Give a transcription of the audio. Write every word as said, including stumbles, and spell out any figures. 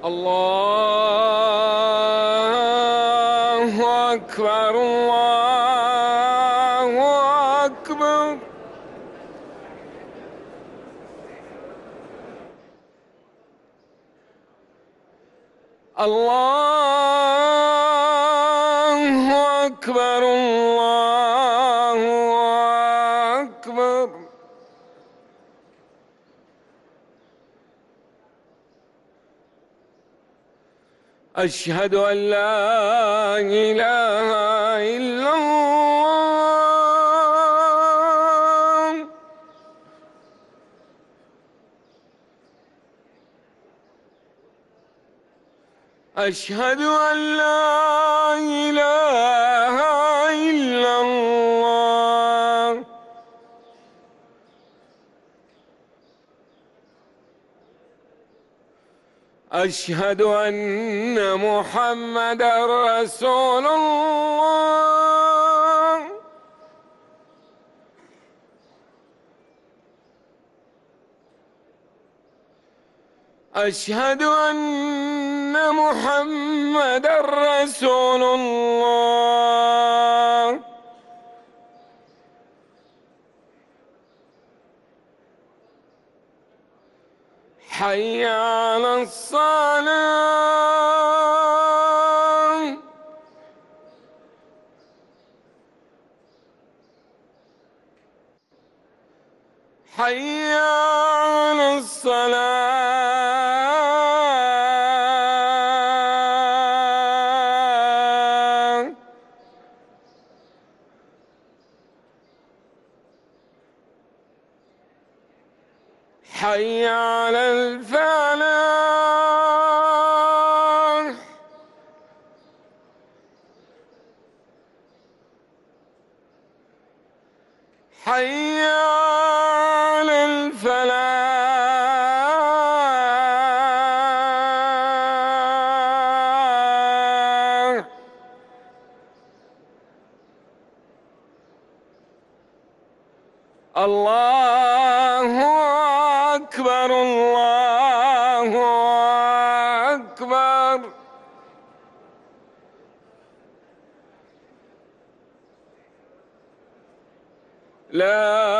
الله أكبر الله أكبر. الله أكبر الله أكبر. أشهد أن لا إله إلا الله. أشهد أن لا إله إلا الله. أشهد أن محمدًا رسول الله. أشهد أن محمدًا رسول الله. حي على الصلاة. حي على الصلاة. حي على الفلاح. حي على الفلاح. الله أكبر الله أكبر. لا